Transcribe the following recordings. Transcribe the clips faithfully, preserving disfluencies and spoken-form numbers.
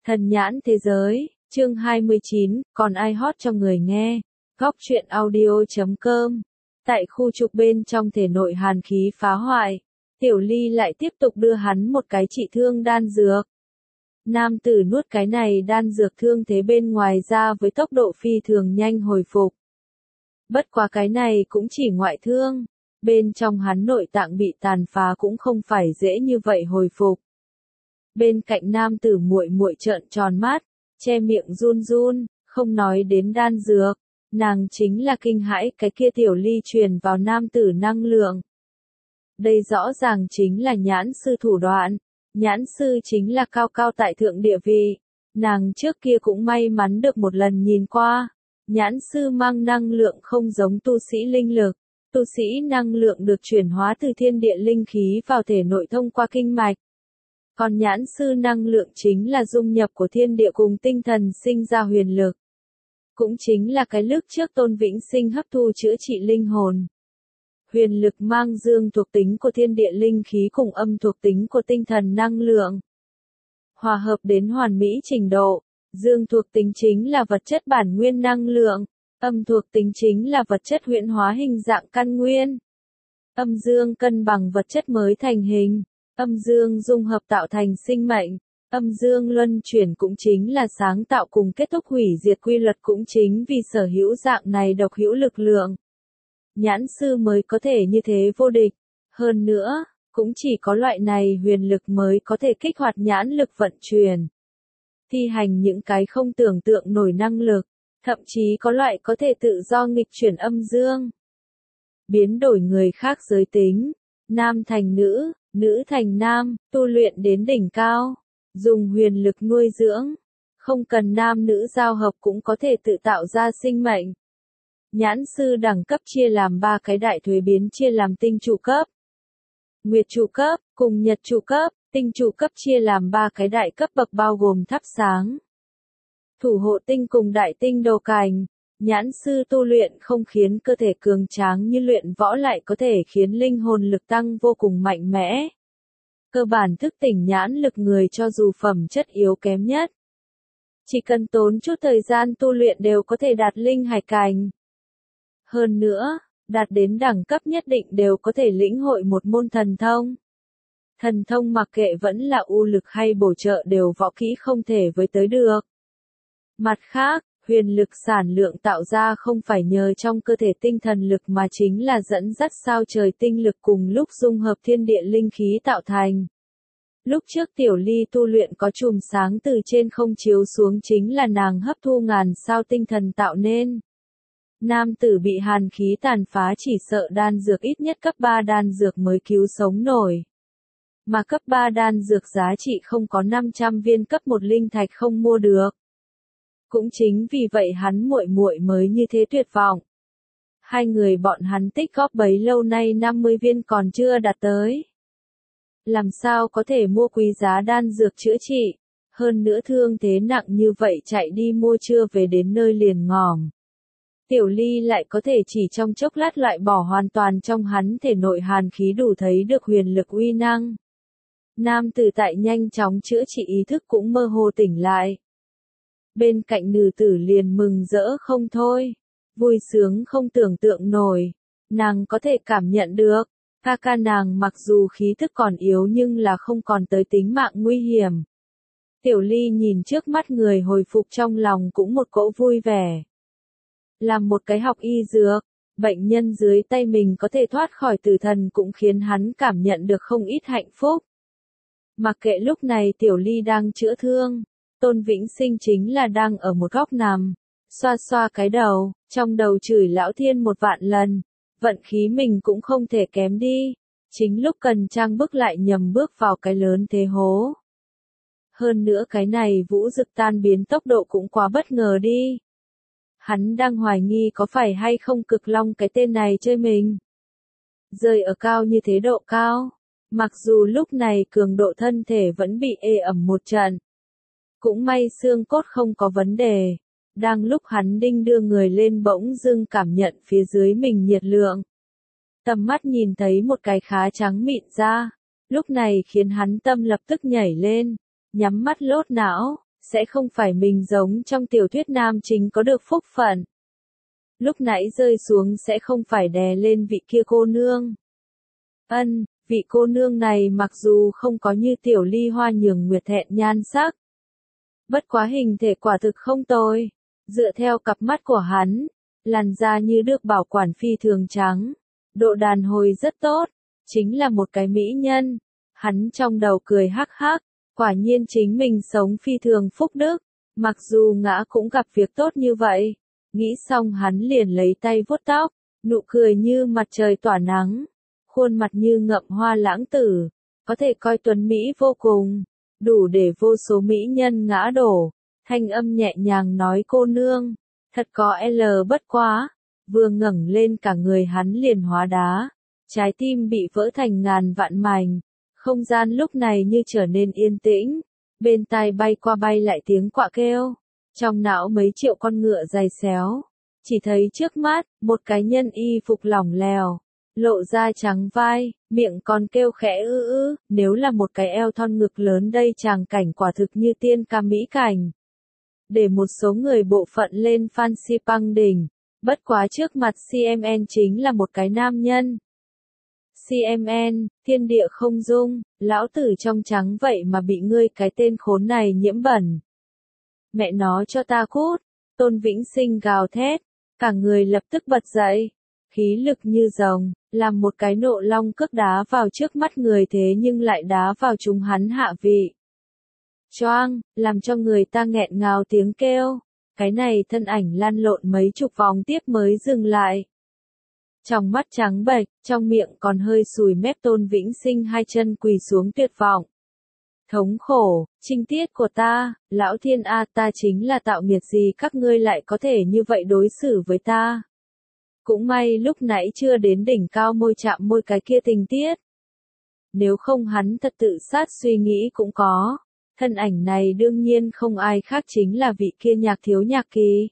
Thần nhãn thế giới, chương hai mươi chín, còn ai hot cho người nghe. Góc truyện audio chấm com. Tại khu trục bên trong thể nội hàn khí phá hoại, Tiểu Ly lại tiếp tục đưa hắn một cái trị thương đan dược. Nam tử nuốt cái này đan dược thương thế bên ngoài ra với tốc độ phi thường nhanh hồi phục. Bất quá cái này cũng chỉ ngoại thương, bên trong hắn nội tạng bị tàn phá cũng không phải dễ như vậy hồi phục. Bên cạnh nam tử muội muội trợn tròn mắt, che miệng run run, không nói đến đan dược, nàng chính là kinh hãi cái kia Tiểu Ly truyền vào nam tử năng lượng. Đây rõ ràng chính là nhãn sư thủ đoạn, nhãn sư chính là cao cao tại thượng địa vị, nàng trước kia cũng may mắn được một lần nhìn qua, nhãn sư mang năng lượng không giống tu sĩ linh lực, tu sĩ năng lượng được chuyển hóa từ thiên địa linh khí vào thể nội thông qua kinh mạch. Còn nhãn sư năng lượng chính là dung nhập của thiên địa cùng tinh thần sinh ra huyền lực. Cũng chính là cái lúc trước Tôn Vĩnh Sinh hấp thu chữa trị linh hồn. Huyền lực mang dương thuộc tính của thiên địa linh khí cùng âm thuộc tính của tinh thần năng lượng. Hòa hợp đến hoàn mỹ trình độ, dương thuộc tính chính là vật chất bản nguyên năng lượng, âm thuộc tính chính là vật chất huyễn hóa hình dạng căn nguyên. Âm dương cân bằng vật chất mới thành hình. Âm dương dung hợp tạo thành sinh mệnh, âm dương luân chuyển cũng chính là sáng tạo cùng kết thúc hủy diệt quy luật cũng chính vì sở hữu dạng này độc hữu lực lượng. Nhãn sư mới có thể như thế vô địch, hơn nữa, cũng chỉ có loại này huyền lực mới có thể kích hoạt nhãn lực vận chuyển. Thi hành những cái không tưởng tượng nổi năng lực, thậm chí có loại có thể tự do nghịch chuyển âm dương. Biến đổi người khác giới tính, nam thành nữ. Nữ thành nam, tu luyện đến đỉnh cao, dùng huyền lực nuôi dưỡng, không cần nam nữ giao hợp cũng có thể tự tạo ra sinh mệnh. Nhãn sư đẳng cấp chia làm ba cái đại thuế biến chia làm tinh trụ cấp, nguyệt trụ cấp, cùng nhật trụ cấp, tinh trụ cấp chia làm ba cái đại cấp bậc bao gồm thắp sáng, thủ hộ tinh cùng đại tinh đầu cành. Nhãn sư tu luyện không khiến cơ thể cường tráng như luyện võ lại có thể khiến linh hồn lực tăng vô cùng mạnh mẽ. Cơ bản thức tỉnh nhãn lực người cho dù phẩm chất yếu kém nhất, chỉ cần tốn chút thời gian tu luyện đều có thể đạt linh hải cảnh. Hơn nữa, đạt đến đẳng cấp nhất định đều có thể lĩnh hội một môn thần thông. Thần thông mặc kệ vẫn là u lực hay bổ trợ đều võ kỹ không thể với tới được. Mặt khác, huyền lực sản lượng tạo ra không phải nhờ trong cơ thể tinh thần lực mà chính là dẫn dắt sao trời tinh lực cùng lúc dung hợp thiên địa linh khí tạo thành. Lúc trước Tiểu Ly tu luyện có chùm sáng từ trên không chiếu xuống chính là nàng hấp thu ngàn sao tinh thần tạo nên. Nam tử bị hàn khí tàn phá chỉ sợ đan dược ít nhất cấp ba đan dược mới cứu sống nổi. Mà cấp ba đan dược giá trị không có năm trăm viên cấp một linh thạch không mua được. Cũng chính vì vậy hắn muội muội mới như thế tuyệt vọng. Hai người bọn hắn tích góp bấy lâu nay năm mươi viên còn chưa đạt tới. Làm sao có thể mua quý giá đan dược chữa trị, hơn nữa thương thế nặng như vậy chạy đi mua chưa về đến nơi liền ngỏm. Tiểu Ly lại có thể chỉ trong chốc lát loại bỏ hoàn toàn trong hắn thể nội hàn khí đủ thấy được huyền lực uy năng. Nam tử tại nhanh chóng chữa trị ý thức cũng mơ hồ tỉnh lại. Bên cạnh nữ tử liền mừng rỡ không thôi, vui sướng không tưởng tượng nổi, nàng có thể cảm nhận được, ca ca nàng mặc dù khí thức còn yếu nhưng là không còn tới tính mạng nguy hiểm. Tiểu Ly nhìn trước mắt người hồi phục trong lòng cũng một cỗ vui vẻ. Làm một cái học y dược, bệnh nhân dưới tay mình có thể thoát khỏi tử thần cũng khiến hắn cảm nhận được không ít hạnh phúc. Mặc kệ lúc này Tiểu Ly đang chữa thương. Tôn Vĩnh Sinh chính là đang ở một góc nằm, xoa xoa cái đầu, trong đầu chửi lão thiên một vạn lần, vận khí mình cũng không thể kém đi, chính lúc cần trang bức lại nhầm bước vào cái lớn thế hố. Hơn nữa cái này vũ dực tan biến tốc độ cũng quá bất ngờ đi. Hắn đang hoài nghi có phải hay không cực long cái tên này chơi mình. Rơi ở cao như thế độ cao, mặc dù lúc này cường độ thân thể vẫn bị ê ẩm một trận. Cũng may xương cốt không có vấn đề, đang lúc hắn đinh đưa người lên bỗng dưng cảm nhận phía dưới mình nhiệt lượng. Tầm mắt nhìn thấy một cái khá trắng mịn ra, lúc này khiến hắn tâm lập tức nhảy lên, nhắm mắt lốt não, sẽ không phải mình giống trong tiểu thuyết nam chính có được phúc phận. Lúc nãy rơi xuống sẽ không phải đè lên vị kia cô nương. Ân, vị cô nương này mặc dù không có như tiểu ly hoa nhường nguyệt thẹn nhan sắc. Bất quá hình thể quả thực không tồi. Dựa theo cặp mắt của hắn, làn da như được bảo quản phi thường trắng. Độ đàn hồi rất tốt, chính là một cái mỹ nhân. Hắn trong đầu cười hắc hắc, quả nhiên chính mình sống phi thường phúc đức. Mặc dù ngã cũng gặp việc tốt như vậy. Nghĩ xong hắn liền lấy tay vuốt tóc, nụ cười như mặt trời tỏa nắng. Khuôn mặt như ngậm hoa lãng tử, có thể coi tuấn Mỹ vô cùng, đủ để vô số mỹ nhân ngã đổ. Thanh âm nhẹ nhàng nói cô nương, thật có L bất quá, vừa ngẩng lên cả người hắn liền hóa đá, trái tim bị vỡ thành ngàn vạn mảnh, không gian lúc này như trở nên yên tĩnh, bên tai bay qua bay lại tiếng quạ kêu, trong não mấy triệu con ngựa giày xéo, chỉ thấy trước mắt, một cái nhân y phục lỏng lẻo. Lộ da trắng vai, miệng còn kêu khẽ ư ư, nếu là một cái eo thon ngực lớn đây tràng cảnh quả thực như tiên ca mỹ cảnh. Để một số người bộ phận lên fancy băng đỉnh, bất quá trước mặt xê em en chính là một cái nam nhân. xê em en, thiên địa không dung, lão tử trong trắng vậy mà bị ngươi cái tên khốn này nhiễm bẩn. Mẹ nó cho ta cút, Tôn Vĩnh Sinh gào thét, cả người lập tức bật dậy. Khí lực như rồng, làm một cái nộ long cước đá vào trước mắt người thế nhưng lại đá vào chúng hắn hạ vị. Choang, làm cho người ta nghẹn ngào tiếng kêu, cái này thân ảnh lăn lộn mấy chục vòng tiếp mới dừng lại. Trong mắt trắng bệch, trong miệng còn hơi sùi mép Tôn Vĩnh Sinh hai chân quỳ xuống tuyệt vọng. Thống khổ, trinh tiết của ta, lão thiên a ta chính là tạo nghiệt gì các ngươi lại có thể như vậy đối xử với ta. Cũng may lúc nãy chưa đến đỉnh cao môi chạm môi cái kia tình tiết. Nếu không hắn thật tự sát suy nghĩ cũng có. Thân ảnh này đương nhiên không ai khác chính là vị kia Nhạc Thiếu Nhạc Kỳ.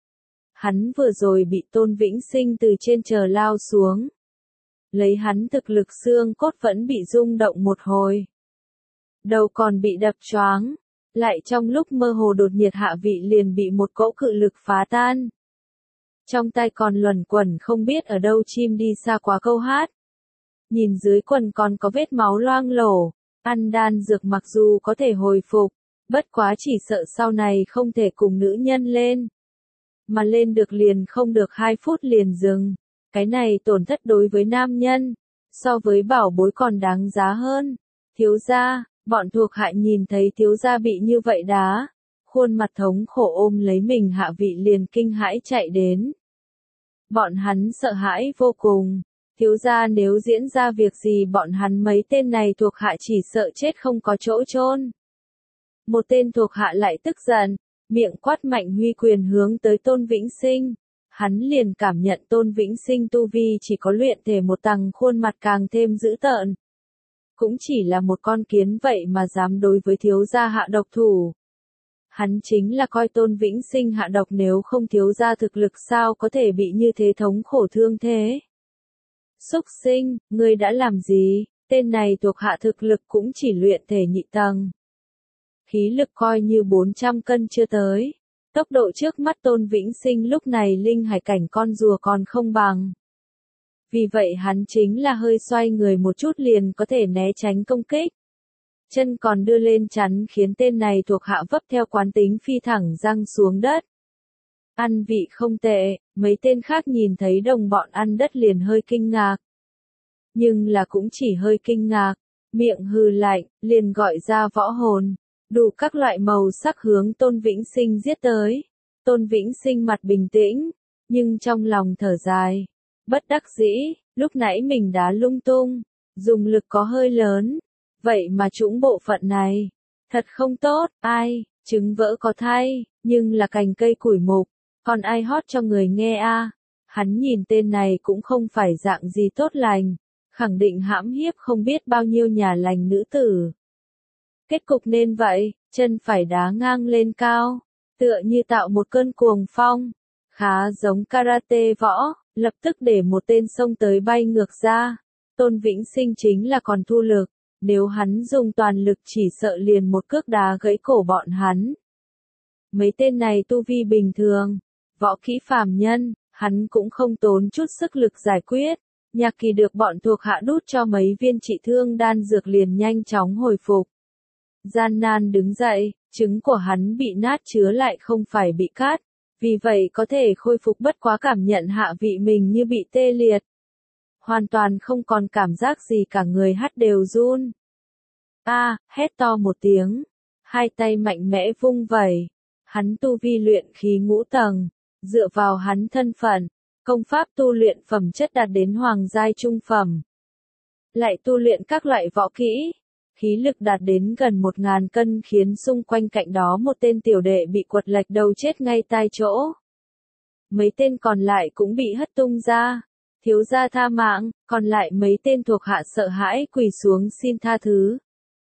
Hắn vừa rồi bị Tôn Vĩnh Sinh từ trên trời lao xuống. Lấy hắn thực lực xương cốt vẫn bị rung động một hồi. Đầu còn bị đập choáng. Lại trong lúc mơ hồ đột nhiệt hạ vị liền bị một cỗ cự lực phá tan. Trong tay còn luẩn quẩn không biết ở đâu chim đi xa quá câu hát. Nhìn dưới quần còn có vết máu loang lổ, ăn đan dược mặc dù có thể hồi phục, bất quá chỉ sợ sau này không thể cùng nữ nhân lên. Mà lên được liền không được hai phút liền dừng, cái này tổn thất đối với nam nhân, so với bảo bối còn đáng giá hơn. Thiếu gia, bọn thuộc hạ nhìn thấy thiếu gia bị như vậy đá, khuôn mặt thống khổ ôm lấy mình hạ vị liền kinh hãi chạy đến. Bọn hắn sợ hãi vô cùng, thiếu gia nếu diễn ra việc gì bọn hắn mấy tên này thuộc hạ chỉ sợ chết không có chỗ chôn. Một tên thuộc hạ lại tức giận, miệng quát mạnh huy quyền hướng tới Tôn Vĩnh Sinh. Hắn liền cảm nhận Tôn Vĩnh Sinh tu vi chỉ có luyện thể một tầng khuôn mặt càng thêm dữ tợn. Cũng chỉ là một con kiến vậy mà dám đối với thiếu gia hạ độc thủ. Hắn chính là coi Tôn Vĩnh Sinh hạ độc nếu không thiếu gia thực lực sao có thể bị như thế thống khổ thương thế. Súc sinh, ngươi đã làm gì, tên này thuộc hạ thực lực cũng chỉ luyện thể nhị tầng. Khí lực coi như bốn trăm cân chưa tới. Tốc độ trước mắt Tôn Vĩnh Sinh lúc này linh hải cảnh con rùa còn không bằng. Vì vậy hắn chính là hơi xoay người một chút liền có thể né tránh công kích. Chân còn đưa lên chắn khiến tên này thuộc hạ vấp theo quán tính phi thẳng răng xuống đất. Ăn vị không tệ, mấy tên khác nhìn thấy đồng bọn ăn đất liền hơi kinh ngạc. Nhưng là cũng chỉ hơi kinh ngạc, miệng hừ lạnh, liền gọi ra võ hồn, đủ các loại màu sắc hướng Tôn Vĩnh Sinh giết tới. Tôn Vĩnh Sinh mặt bình tĩnh, nhưng trong lòng thở dài. Bất đắc dĩ, lúc nãy mình đá lung tung, dùng lực có hơi lớn. Vậy mà trũng bộ phận này, thật không tốt, ai, trứng vỡ có thay, nhưng là cành cây củi mục, còn ai hót cho người nghe a? Hắn nhìn tên này cũng không phải dạng gì tốt lành, khẳng định hãm hiếp không biết bao nhiêu nhà lành nữ tử. Kết cục nên vậy, chân phải đá ngang lên cao, tựa như tạo một cơn cuồng phong, khá giống karate võ, lập tức để một tên xông tới bay ngược ra. Tôn Vĩnh Sinh chính là còn thu lực. Nếu hắn dùng toàn lực chỉ sợ liền một cước đá gãy cổ bọn hắn. Mấy tên này tu vi bình thường, võ kỹ phàm nhân, hắn cũng không tốn chút sức lực giải quyết. Nhạc Kỳ được bọn thuộc hạ đút cho mấy viên trị thương đan dược liền nhanh chóng hồi phục. Gian nan đứng dậy, trứng của hắn bị nát chứa lại không phải bị cát, vì vậy có thể khôi phục bất quá cảm nhận hạ vị mình như bị tê liệt. Hoàn toàn không còn cảm giác gì cả, người hắt đều run. A, à, hét to một tiếng, hai tay mạnh mẽ vung vẩy. Hắn tu vi luyện khí ngũ tầng, dựa vào hắn thân phận, công pháp tu luyện phẩm chất đạt đến hoàng giai trung phẩm. Lại tu luyện các loại võ kỹ, khí lực đạt đến gần một ngàn cân khiến xung quanh cạnh đó một tên tiểu đệ bị quật lệch đầu chết ngay tại chỗ. Mấy tên còn lại cũng bị hất tung ra, thiếu gia tha mạng, còn lại mấy tên thuộc hạ sợ hãi quỳ xuống xin tha thứ.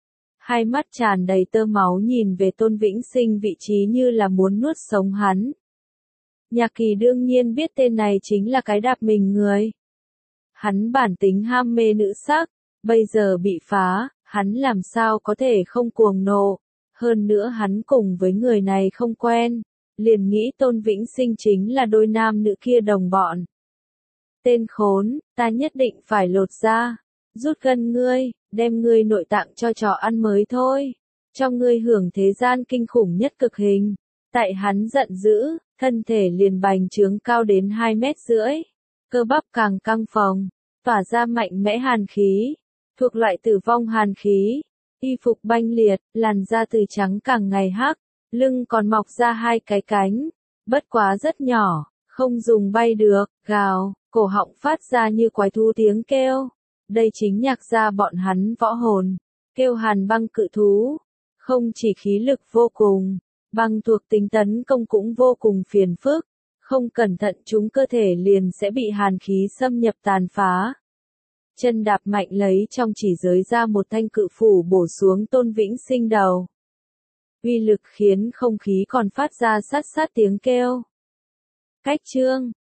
Hai mắt tràn đầy tơ máu nhìn về Tôn Vĩnh Sinh vị trí như là muốn nuốt sống hắn. Nhạc Kỳ đương nhiên biết tên này chính là cái đạp mình người. Hắn bản tính ham mê nữ sắc, bây giờ bị phá, hắn làm sao có thể không cuồng nộ. Hơn nữa hắn cùng với người này không quen, liền nghĩ Tôn Vĩnh Sinh chính là đôi nam nữ kia đồng bọn. Tên khốn, ta nhất định phải lột ra, rút gân ngươi, đem ngươi nội tạng cho chó ăn mới thôi, cho ngươi hưởng thế gian kinh khủng nhất cực hình. Tại hắn giận dữ, thân thể liền bành trướng cao đến hai mét rưỡi, cơ bắp càng căng phồng, tỏa ra mạnh mẽ hàn khí, thuộc loại tử vong hàn khí, y phục banh liệt, làn da từ trắng càng ngày hắc, lưng còn mọc ra hai cái cánh, bất quá rất nhỏ, không dùng bay được, gào, cổ họng phát ra như quái thú tiếng kêu. Đây chính Nhạc gia bọn hắn võ hồn, kêu Hàn Băng cự thú, không chỉ khí lực vô cùng, băng thuộc tính tấn công cũng vô cùng phiền phức, không cẩn thận chúng cơ thể liền sẽ bị hàn khí xâm nhập tàn phá. Chân đạp mạnh lấy trong chỉ giới ra một thanh cự phủ bổ xuống Tôn Vĩnh Sinh đầu. Uy lực khiến không khí còn phát ra sát sát tiếng kêu. Cách chương